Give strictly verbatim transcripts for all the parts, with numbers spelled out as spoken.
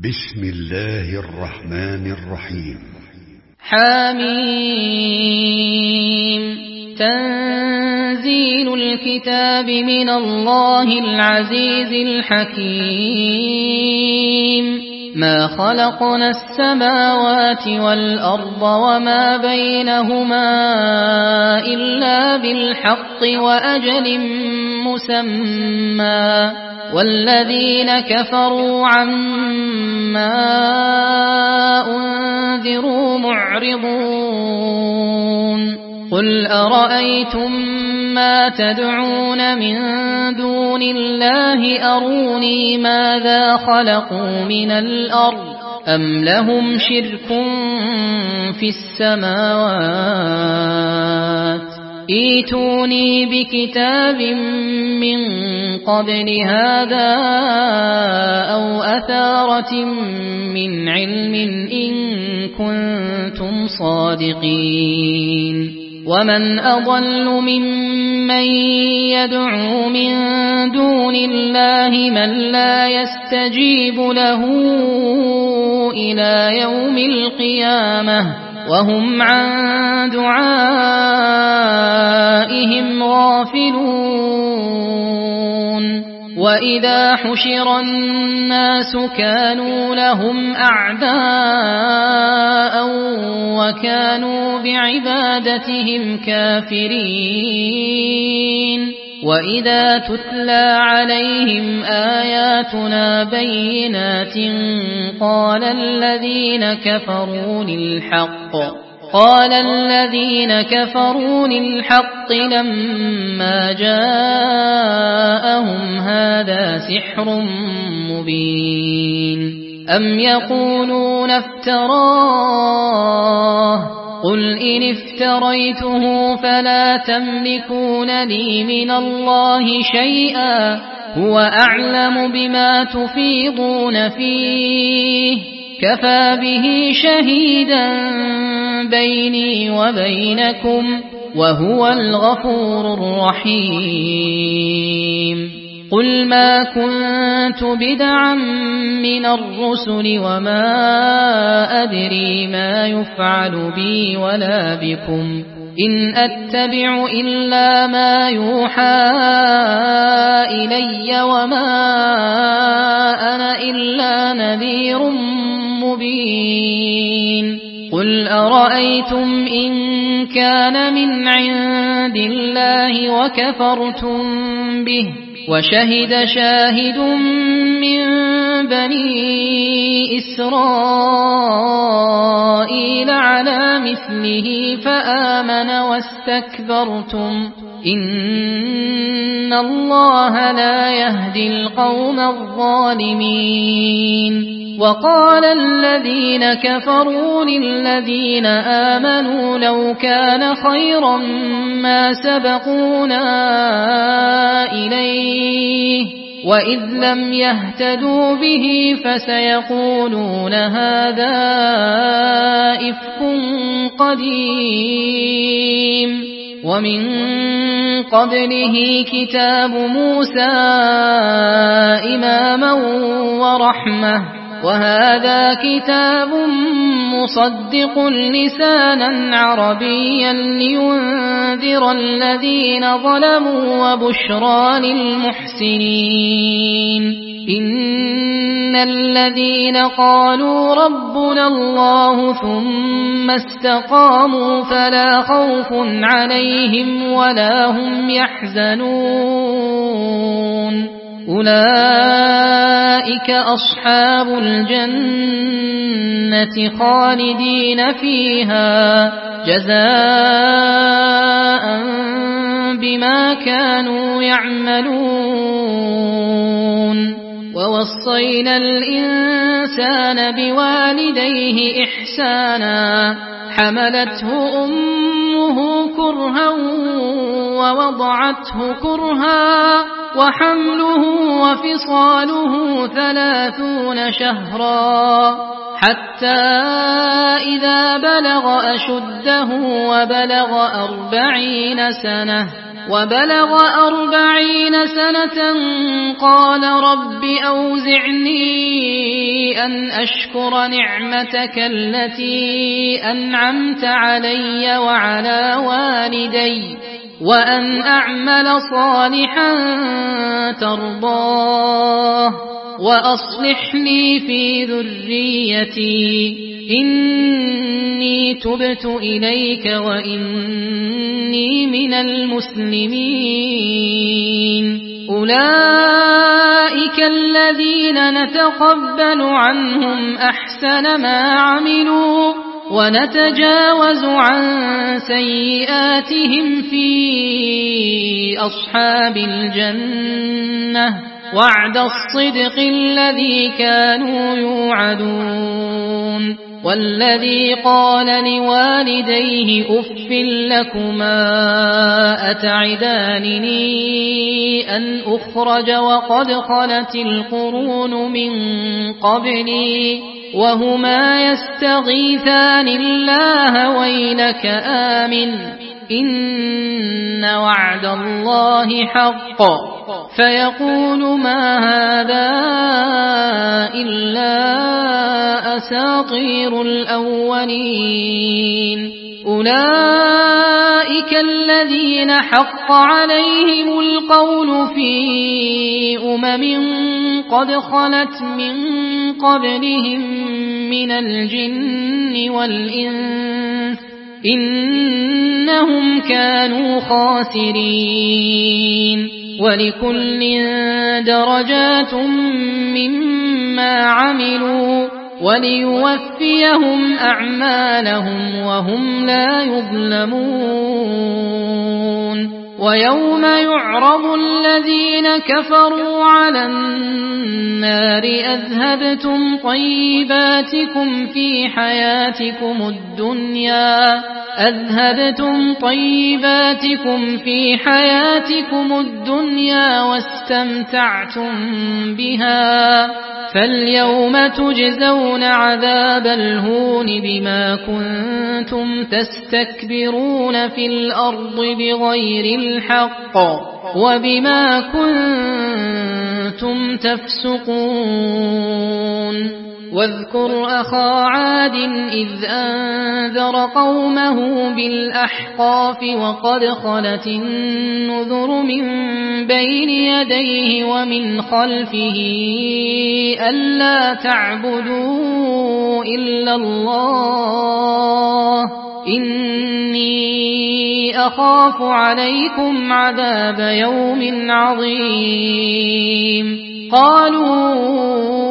بسم الله الرحمن الرحيم. حميم. تنزيل الكتاب من الله العزيز الحكيم. ما خلقنا السماوات والأرض وما بينهما إلا بالحق وأجل مسمى، والذين كفروا عما أنذروا معرضون. قل أرأيتم ما تدعون من دون الله أروني ماذا خلقوا من الأرض أم لهم شرك في السماوات ائتوني بكتاب من قبل هذا أو أثارة من علم إن كنتم صادقين. ومن أضل ممن يدعو من دون الله من لا يستجيب له إلى يوم القيامة وهم عن دعائهم غافلون. وإذا حشر الناس كانوا لهم أعداء وكانوا بعبادتهم كافرين. وإذا تتلى عليهم آياتنا بينات قال الذين كفروا للحق قال الذين كفروا للحق لما جاءهم هذا سحر مبين. أم يقولون افتراه قل إن افتريته فلا تملكون لي من الله شيئا هو أعلم بما تفيضون فيه كفى به شهيدا بيني وبينكم وهو الغفور الرحيم. قل ما كنت بدعا من الرسل وما أدري ما يفعل بي ولا بكم إن أتبع إلا ما يوحى إلي وما أنا إلا نذير مبين. قل أرأيتم إن كان من عند الله وكفرتم به وشهد شاهد من بني إسرائيل على مثله فآمن واستكبرتم إن الله لا يهدي القوم الظالمين. وقال الذين كفروا للذين آمنوا لو كان خيرا ما سبقونا إليه وإذ لم يهتدوا به فسيقولون هذا إفك قديم. ومن قبله كتاب موسى إماما ورحمة وهذا كتاب مصدق لسانا عربيا لينذر الذين ظلموا وبشرى للمحسنين. إن الذين قالوا ربنا الله ثم استقاموا فلا خوف عليهم ولا هم يحزنون أولئك أصحاب الجنة خالدين فيها جزاء بما كانوا يعملون. ووصينا الإنسان بوالديه إحسانا حملته أمه كرها ووضعته كرها وحمله وفصاله ثلاثون شهرا حتى إذا بلغ أشده وبلغ أربعين سنة وبلغ أربعين سنة قال رب أوزعني أن أشكر نعمتك التي أنعمت علي وعلى والدي وأن أعمل صالحا ترضاه وأصلح لي في ذريتي إني تبت إليك وإني من المسلمين. أولئك الذين نتقبل عنهم أحسن ما عملوا ونتجاوز عن سيئاتهم في أصحاب الجنة وعد الصدق الذي كانوا يوعدون. والذي قال لوالديه أف لكما أتعدانني أن أخرج وقد خلت القرون من قبلي وهما يستغيثان الله ويلك آمن إن وعد الله حق فيقول ما هذا إلا أساطير الأولين. أولئك الذين حق عليهم القول في أمم قد خلت من قبلهم من الجن والإنس إنهم كانوا خاسرين. ولكل درجات مما عملوا وليوفيهم أعمالهم وهم لا يظلمون. ويوم يعرض الذين كفروا على النار أذهبتم طيباتكم في حياتكم الدنيا أذهبتم طيباتكم في حياتكم الدنيا واستمتعتم بها فاليوم تجزون عذاب الهون بما كنتم تستكبرون في الأرض بغير الحق وبما كنتم تفسقون. واذكر أخا عاد إذ أنذر قومه بالأحقاف وقد خلت النذر من بين يديه ومن خلفه ألا تعبدوا إلا الله إني أخاف عليكم عذاب يوم عظيم. قالوا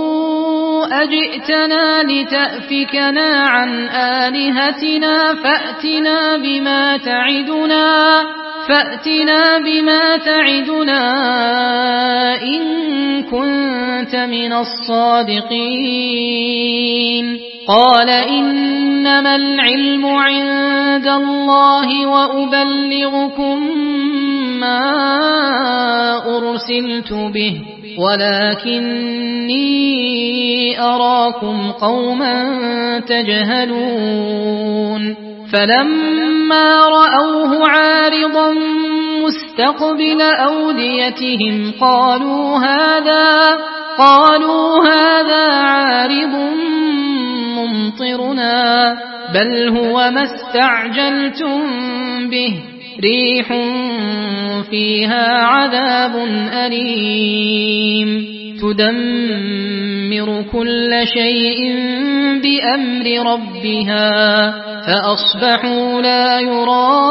أجئتنا لتأفكنا عن آلهتنا فأتنا بما تعدنا فأتنا بما تعدنا إن كنت من الصادقين. قال إنما العلم عند الله وأبلغكم ما أرسلت به ولكني أراكم قوما تجهلون. فلما رأوه عارضا مستقبل أوديتهم قالوا هذا قالوا هذا عارض ممطرنا بل هو ما استعجلتم به ريح فيها عذاب أليم تدمر كل شيء بأمر ربها فأصبحوا لا يرى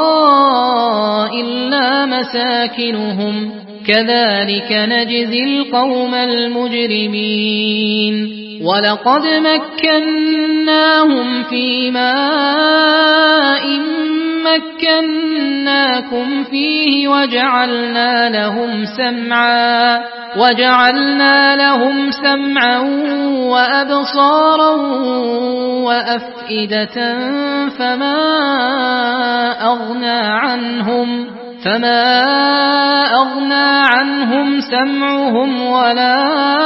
إلا مساكنهم كذلك نجزي القوم المجرمين. ولقد مكناهم في ماء مكناكم فيه وجعلنا لهم سمعا وجعلنا لهم سمعا وأبصارا وأفئدة فما أغنى عنهم فما أغنى عنهم سمعهم ولا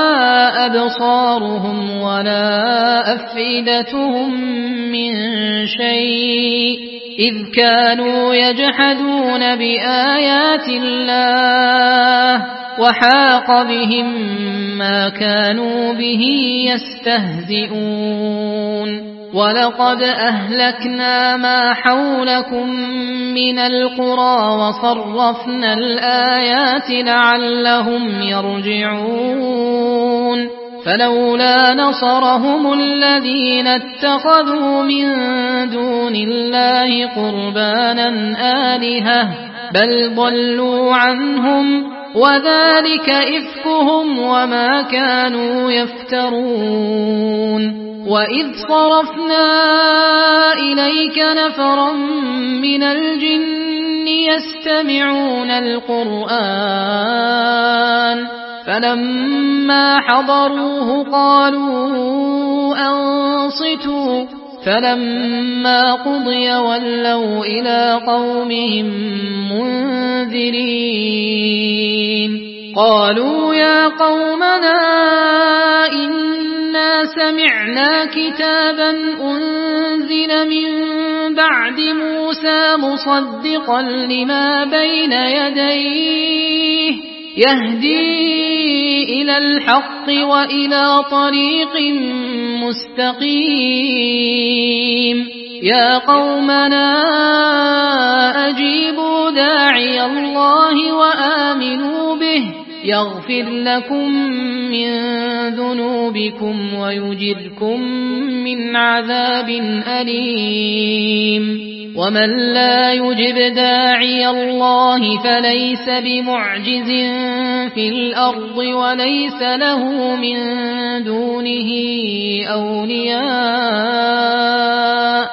أبصارهم ولا أفئدتهم من شيء إذ كانوا يجحدون بآيات الله وحاق بهم ما كانوا به يستهزئون ولقد أهلكنا ما حولكم من القرى وصرفنا الآيات لعلهم يرجعون فلولا نصرهم الذين اتخذوا من دون الله قربانا آلهة بل ضلوا عنهم وذلك إفكهم وما كانوا يفترون وإذ صرفنا إليك نفرا من الجن يستمعون القرآن فلما حضروه قالوا أنصتوا فلما قضي ولوا إلى قومهم منذرين قالوا يا قومنا إنا سمعنا كتابا أنزل من بعد موسى مصدقا لما بين يديه يهدي إلى الحق وإلى طريق مستقيم يا قومنا أجيبوا داعي الله وآمنوا به يغفر لكم من ذنوبكم ويجركم من عذاب أليم ومن لا يجب داعي الله فليس بمعجز في الأرض وليس له من دونه أولياء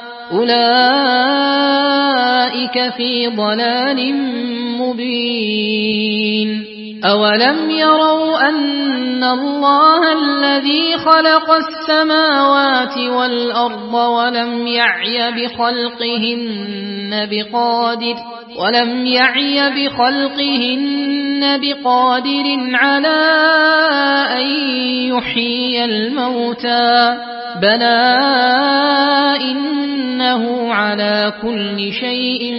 أولئك في ضلال مبين أولم يروا أن الله الذي خلق السماوات والأرض ولم يعي بخلقهن بقادر ولم يعي بخلقهن بقادر على أن يحيي الموتى بلى إنه على كل شيء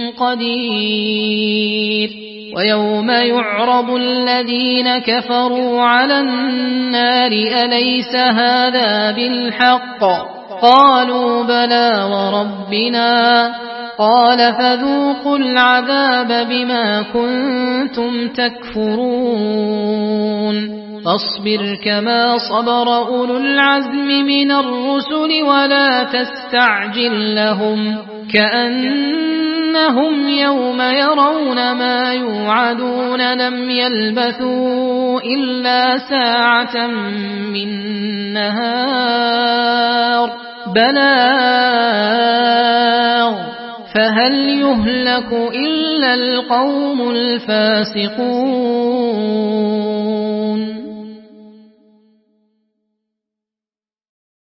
قدير ويوم يعرض الذين كفروا على النار أليس هذا بالحق قالوا بلى وربنا قال فذوقوا العذاب بما كنتم تكفرون فاصبر كما صبر أولو العزم من الرسل ولا تستعجل لهم كأنهم يوم يرون ما يوعدون لم يلبثوا إلا ساعة من نهار بلاغ فهل يهلك إلا القوم الفاسقون